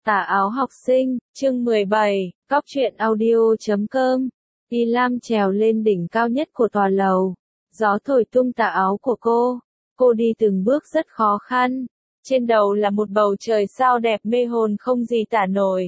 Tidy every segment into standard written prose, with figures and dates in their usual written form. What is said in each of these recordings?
Tà áo học sinh, chương 17, Cóc truyện audio.com. Y Lam trèo lên đỉnh cao nhất của tòa lầu. Gió thổi tung tà áo của cô. Cô đi từng bước rất khó khăn. Trên đầu là một bầu trời sao đẹp mê hồn không gì tả nổi.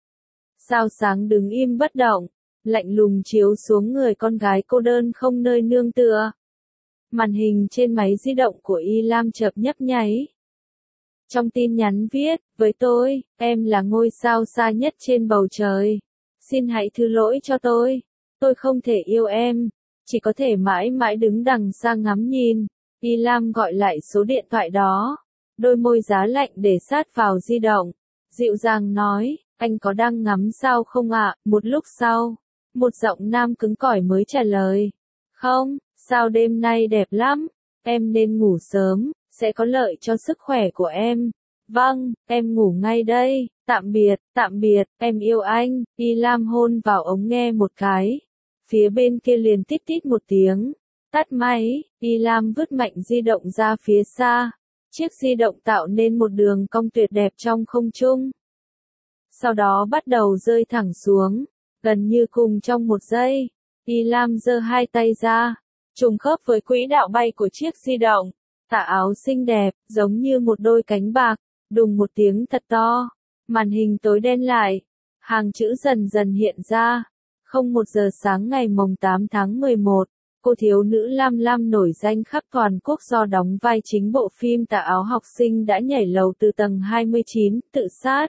Sao sáng đứng im bất động, lạnh lùng chiếu xuống người con gái cô đơn không nơi nương tựa. Màn hình trên máy di động của Y Lam chợt nhấp nháy. Trong tin nhắn viết, với tôi, em là ngôi sao xa nhất trên bầu trời. Xin hãy thứ lỗi cho tôi không thể yêu em, chỉ có thể mãi mãi đứng đằng xa ngắm nhìn. Y Lam gọi lại số điện thoại đó, đôi môi giá lạnh để sát vào di động, dịu dàng nói, anh có đang ngắm sao không ạ? Một lúc sau, một giọng nam cứng cỏi mới trả lời, không, sao đêm nay đẹp lắm, em nên ngủ sớm, sẽ có lợi cho sức khỏe của em. Vâng, em ngủ ngay đây, tạm biệt, em yêu anh. Y Lam hôn vào ống nghe một cái. Phía bên kia liền tít tít một tiếng. Tắt máy, Y Lam vứt mạnh di động ra phía xa. Chiếc di động tạo nên một đường cong tuyệt đẹp trong không trung. Sau đó bắt đầu rơi thẳng xuống, gần như cùng trong một giây. Y Lam giơ hai tay ra, trùng khớp với quỹ đạo bay của chiếc di động. Tà áo xinh đẹp, giống như một đôi cánh bạc, đùng một tiếng thật to, màn hình tối đen lại, hàng chữ dần dần hiện ra. 1 giờ sáng ngày mồng 8 tháng 11, cô thiếu nữ Lam Lam nổi danh khắp toàn quốc do đóng vai chính bộ phim Tà áo học sinh đã nhảy lầu từ tầng 29, tự sát.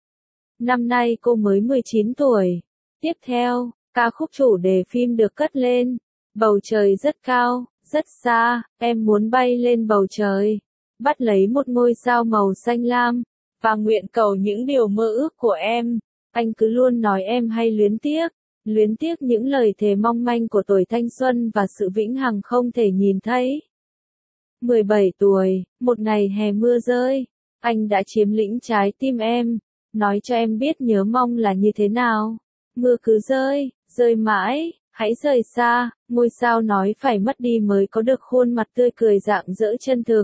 Năm nay cô mới 19 tuổi. Tiếp theo, ca khúc chủ đề phim được cất lên. Bầu trời rất cao, rất xa, em muốn bay lên bầu trời, bắt lấy một ngôi sao màu xanh lam, và nguyện cầu những điều mơ ước của em. Anh cứ luôn nói em hay luyến tiếc những lời thề mong manh của tuổi thanh xuân và sự vĩnh hằng không thể nhìn thấy. 17 tuổi, một ngày hè mưa rơi, anh đã chiếm lĩnh trái tim em, nói cho em biết nhớ mong là như thế nào. Mưa cứ rơi mãi. Hãy rời xa, ngôi sao nói phải mất đi mới có được khuôn mặt tươi cười rạng rỡ chân thực.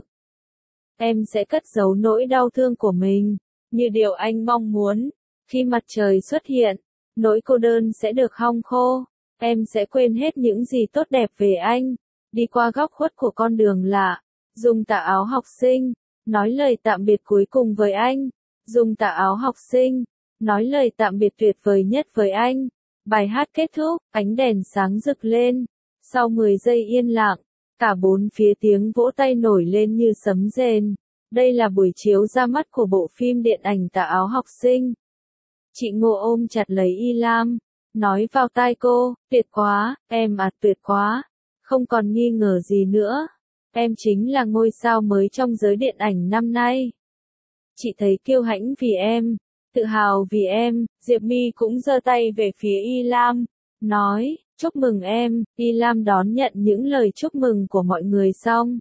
Em sẽ cất giấu nỗi đau thương của mình, như điều anh mong muốn. Khi mặt trời xuất hiện, nỗi cô đơn sẽ được hong khô. Em sẽ quên hết những gì tốt đẹp về anh, đi qua góc khuất của con đường lạ, dùng tà áo học sinh, nói lời tạm biệt cuối cùng với anh. Dùng tà áo học sinh, nói lời tạm biệt tuyệt vời nhất với anh. Bài hát kết thúc, ánh đèn sáng rực lên. Sau 10 giây yên lặng, cả bốn phía tiếng vỗ tay nổi lên như sấm rền. Đây là buổi chiếu ra mắt của bộ phim điện ảnh Tà áo học sinh. Chị Ngô ôm chặt lấy Y Lam, nói vào tai cô, tuyệt quá, em tuyệt quá. Không còn nghi ngờ gì nữa. Em chính là ngôi sao mới trong giới điện ảnh năm nay. Chị thấy kiêu hãnh vì em. Tự hào vì em. Diệp My cũng giơ tay về phía Y Lam, nói, chúc mừng em. Y Lam đón nhận những lời chúc mừng của mọi người xong,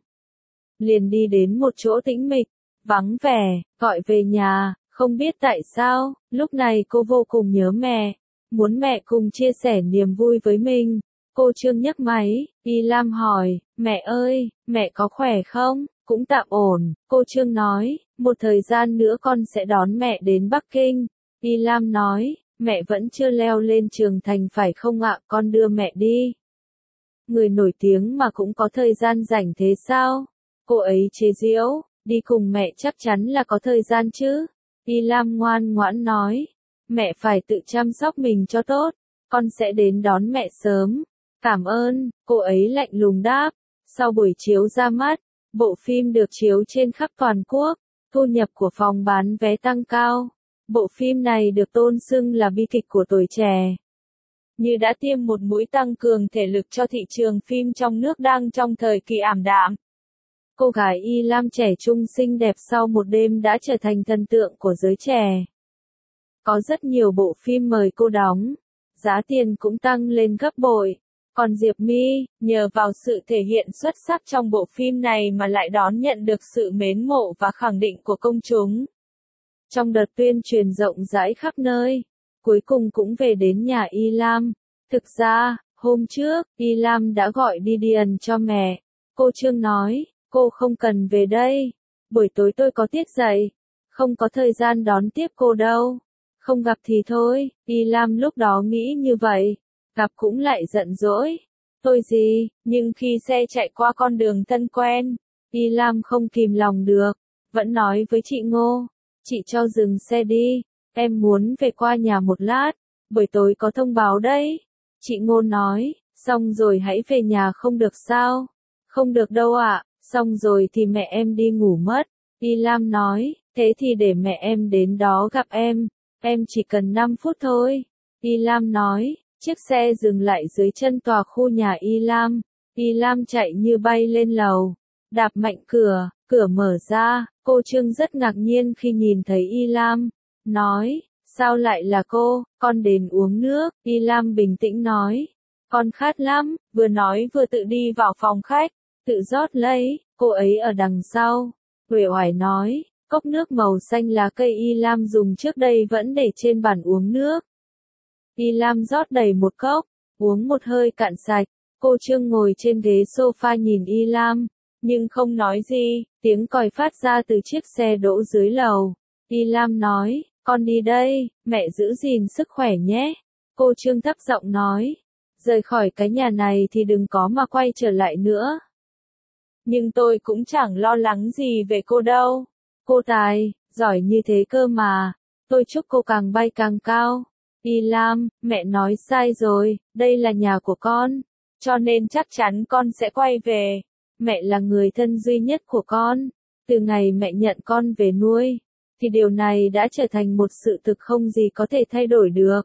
liền đi đến một chỗ tĩnh mịch, vắng vẻ, gọi về nhà. Không biết tại sao, lúc này cô vô cùng nhớ mẹ, muốn mẹ cùng chia sẻ niềm vui với mình. Cô Trương nhấc máy, Y Lam hỏi, mẹ ơi, mẹ có khỏe không? Cũng tạm ổn, cô Trương nói, một thời gian nữa con sẽ đón mẹ đến Bắc Kinh. Y Lam nói, mẹ vẫn chưa leo lên trường thành phải không ạ, con đưa mẹ đi. Người nổi tiếng mà cũng có thời gian rảnh thế sao? Cô ấy chế giễu, đi cùng mẹ chắc chắn là có thời gian chứ. Y Lam ngoan ngoãn nói, mẹ phải tự chăm sóc mình cho tốt, con sẽ đến đón mẹ sớm. Cảm ơn, cô ấy lạnh lùng đáp. Sau buổi chiếu ra mắt, bộ phim được chiếu trên khắp toàn quốc, thu nhập của phòng bán vé tăng cao. Bộ phim này được tôn xưng là bi kịch của tuổi trẻ, như đã tiêm một mũi tăng cường thể lực cho thị trường phim trong nước đang trong thời kỳ ảm đạm. Cô gái Y Lam trẻ trung xinh đẹp sau một đêm đã trở thành thần tượng của giới trẻ. Có rất nhiều bộ phim mời cô đóng, giá tiền cũng tăng lên gấp bội. Còn Diệp My, nhờ vào sự thể hiện xuất sắc trong bộ phim này mà lại đón nhận được sự mến mộ và khẳng định của công chúng. Trong đợt tuyên truyền rộng rãi khắp nơi, cuối cùng cũng về đến nhà Y Lam. Thực ra, hôm trước, Y Lam đã gọi đi điền cho mẹ. Cô Trương nói, cô không cần về đây. Buổi tối tôi có tiết dạy. không có thời gian đón tiếp cô đâu. Không gặp thì thôi, Y Lam lúc đó nghĩ như vậy. Gặp cũng lại giận dỗi. Tôi gì, nhưng khi xe chạy qua con đường thân quen, Y Lam không kìm lòng được. Vẫn nói với chị Ngô, chị cho dừng xe đi, em muốn về qua nhà một lát, buổi tối có thông báo đấy. Chị Ngô nói, xong rồi hãy về nhà không được sao? Không được đâu ạ, xong rồi thì mẹ em đi ngủ mất. Y Lam nói, thế thì để mẹ em đến đó gặp em chỉ cần 5 phút thôi. Y Lam nói, chiếc xe dừng lại dưới chân tòa khu nhà Y Lam. Y Lam chạy như bay lên lầu, đạp mạnh cửa, cửa mở ra, cô Trương rất ngạc nhiên khi nhìn thấy Y Lam, nói, sao lại là cô, con đến uống nước. Y Lam bình tĩnh nói, con khát lắm, vừa nói vừa tự đi vào phòng khách, tự rót lấy, cô ấy ở đằng sau. Uể oải nói, cốc nước màu xanh lá cây Y Lam dùng trước đây vẫn để trên bàn uống nước. Y Lam rót đầy một cốc, uống một hơi cạn sạch. Cô Trương ngồi trên ghế sofa nhìn Y Lam, nhưng không nói gì. Tiếng còi phát ra từ chiếc xe đỗ dưới lầu. Y Lam nói, con đi đây, mẹ giữ gìn sức khỏe nhé. Cô Trương thấp giọng nói, rời khỏi cái nhà này thì đừng có mà quay trở lại nữa. Nhưng tôi cũng chẳng lo lắng gì về cô đâu. Cô tài, giỏi như thế cơ mà. Tôi chúc cô càng bay càng cao. Y Lam, mẹ nói sai rồi, đây là nhà của con. Cho nên chắc chắn con sẽ quay về. Mẹ là người thân duy nhất của con. Từ ngày mẹ nhận con về nuôi, thì điều này đã trở thành một sự thực không gì có thể thay đổi được.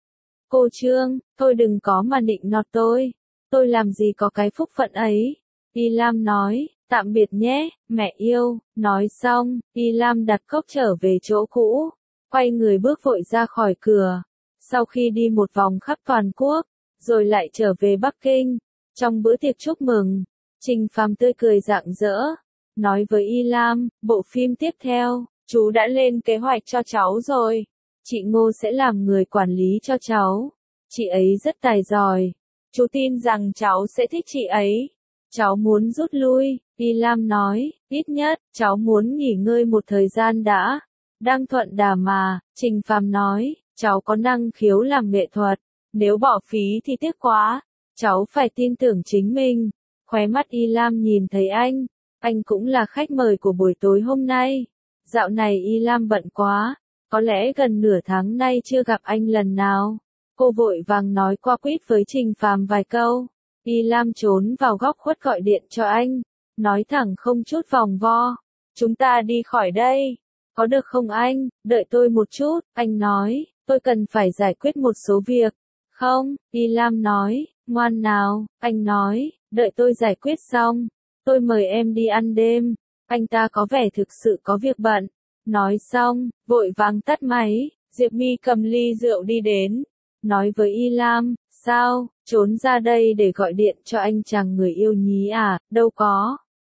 Cô Trương, thôi đừng có mà nịnh nọt tôi. Tôi làm gì có cái phúc phận ấy. Y Lam nói, tạm biệt nhé, mẹ yêu. Nói xong, Y Lam đặt cốc trở về chỗ cũ, quay người bước vội ra khỏi cửa. Sau khi đi một vòng khắp toàn quốc, rồi lại trở về Bắc Kinh, trong bữa tiệc chúc mừng, Trình Phàm tươi cười rạng rỡ, nói với Y Lam, bộ phim tiếp theo, chú đã lên kế hoạch cho cháu rồi. Chị Ngô sẽ làm người quản lý cho cháu. Chị ấy rất tài giỏi. Chú tin rằng cháu sẽ thích chị ấy. Cháu muốn rút lui, Y Lam nói, ít nhất, cháu muốn nghỉ ngơi một thời gian đã. Đang thuận đà mà, Trình Phàm nói, cháu có năng khiếu làm nghệ thuật. Nếu bỏ phí thì tiếc quá. Cháu phải tin tưởng chính mình. Khóe mắt Y Lam nhìn thấy anh cũng là khách mời của buổi tối hôm nay. Dạo này Y Lam bận quá, có lẽ gần nửa tháng nay chưa gặp anh lần nào. Cô vội vàng nói qua quýt với Trình Phàm vài câu. Y Lam trốn vào góc khuất gọi điện cho anh, nói thẳng không chút vòng vo. Chúng ta đi khỏi đây. Có được không anh, đợi tôi một chút, anh nói, tôi cần phải giải quyết một số việc. Không, Y Lam nói, ngoan nào, anh nói, đợi tôi giải quyết xong, tôi mời em đi ăn đêm. Anh ta có vẻ thực sự có việc bận. Nói xong, vội vàng tắt máy, Diệp My cầm ly rượu đi đến, nói với Y Lam, sao, trốn ra đây để gọi điện cho anh chàng người yêu nhí à, đâu có.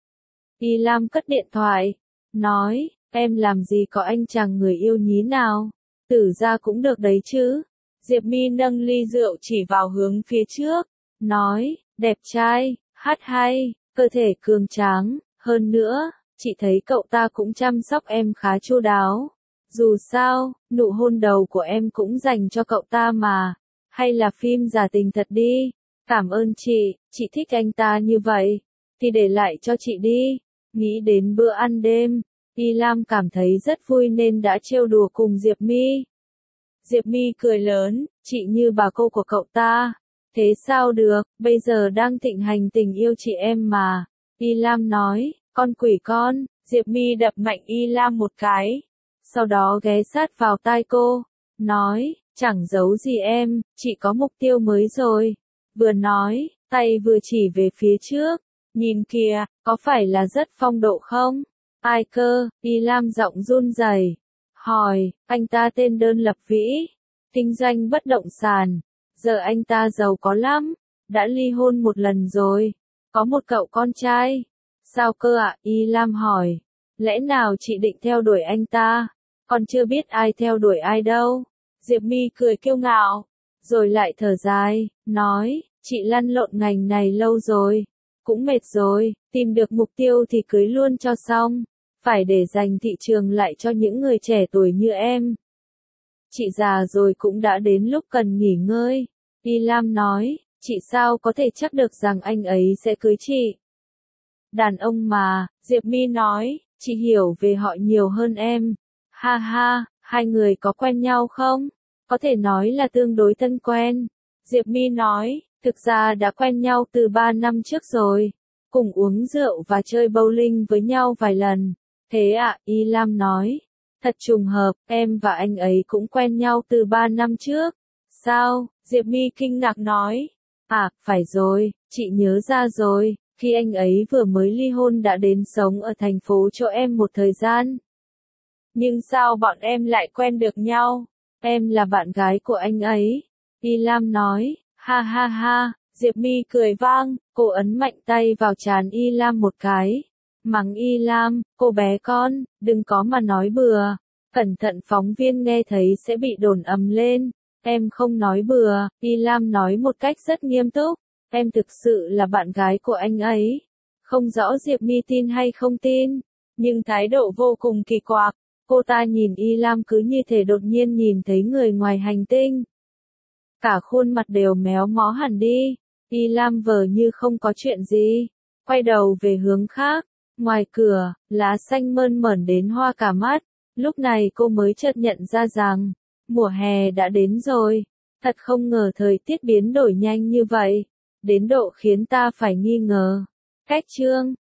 Y Lam cất điện thoại, nói, em làm gì có anh chàng người yêu nhí nào, Tử ra cũng được đấy chứ. Diệp My nâng ly rượu chỉ vào hướng phía trước, nói, đẹp trai, hát hay, cơ thể cường tráng, hơn nữa, chị thấy cậu ta cũng chăm sóc em khá chu đáo. Dù sao, nụ hôn đầu của em cũng dành cho cậu ta mà. Hay là phim giả tình thật đi. Cảm ơn chị thích anh ta như vậy. Thì để lại cho chị đi. Nghĩ đến bữa ăn đêm, Y Lam cảm thấy rất vui nên đã trêu đùa cùng Diệp My. Diệp My cười lớn, chị như bà cô của cậu ta. Thế sao được, bây giờ đang thịnh hành tình yêu chị em mà. Y Lam nói, con quỷ con. Diệp My đập mạnh Y Lam một cái. Sau đó ghé sát vào tai cô, nói, chẳng giấu gì em, chị có mục tiêu mới rồi. Vừa nói, tay vừa chỉ về phía trước. Nhìn kìa, có phải là rất phong độ không? Ai cơ? Y Lam giọng run rẩy, hỏi, anh ta tên Đơn Lập Vĩ, kinh doanh bất động sản. Giờ anh ta giàu có lắm, đã ly hôn một lần rồi, có một cậu con trai. Sao cơ ạ? Y Lam hỏi, lẽ nào chị định theo đuổi anh ta? Còn chưa biết ai theo đuổi ai đâu. Diệp My cười kiêu ngạo, rồi lại thở dài, nói, chị lăn lộn ngành này lâu rồi, cũng mệt rồi, tìm được mục tiêu thì cưới luôn cho xong. phải để dành thị trường lại cho những người trẻ tuổi như em. Chị già rồi cũng đã đến lúc cần nghỉ ngơi. Y Lam nói, chị sao có thể chắc được rằng anh ấy sẽ cưới chị. Đàn ông mà, Diệp My nói, chị hiểu về họ nhiều hơn em. Ha ha, hai người có quen nhau không? Có thể nói là tương đối thân quen. Diệp My nói, thực ra đã quen nhau từ 3 năm trước rồi. Cùng uống rượu và chơi bowling với nhau vài lần. Thế ạ, Y Lam nói. Thật trùng hợp, em và anh ấy cũng quen nhau từ 3 năm trước. Sao? Diệp My kinh ngạc nói. À, phải rồi, chị nhớ ra rồi, khi anh ấy vừa mới ly hôn đã đến sống ở thành phố chỗ em một thời gian. Nhưng sao bọn em lại quen được nhau? Em là bạn gái của anh ấy. Y Lam nói, ha ha ha, Diệp My cười vang, cô ấn mạnh tay vào trán Y Lam một cái. Mắng Y Lam, cô bé con, đừng có mà nói bừa. Cẩn thận phóng viên nghe thấy sẽ bị đồn ầm lên. Em không nói bừa, Y Lam nói một cách rất nghiêm túc. Em thực sự là bạn gái của anh ấy. Không rõ Diệp My tin hay không tin, nhưng thái độ vô cùng kỳ quặc. Cô ta nhìn Y Lam cứ như thể đột nhiên nhìn thấy người ngoài hành tinh. Cả khuôn mặt đều méo mó hẳn đi. Y Lam vờ như không có chuyện gì. Quay đầu về hướng khác. Ngoài cửa, lá xanh mơn mởn đến hoa cả mắt. Lúc này cô mới chợt nhận ra rằng, mùa hè đã đến rồi. Thật không ngờ thời tiết biến đổi nhanh như vậy. Đến độ khiến ta phải nghi ngờ. Cách chương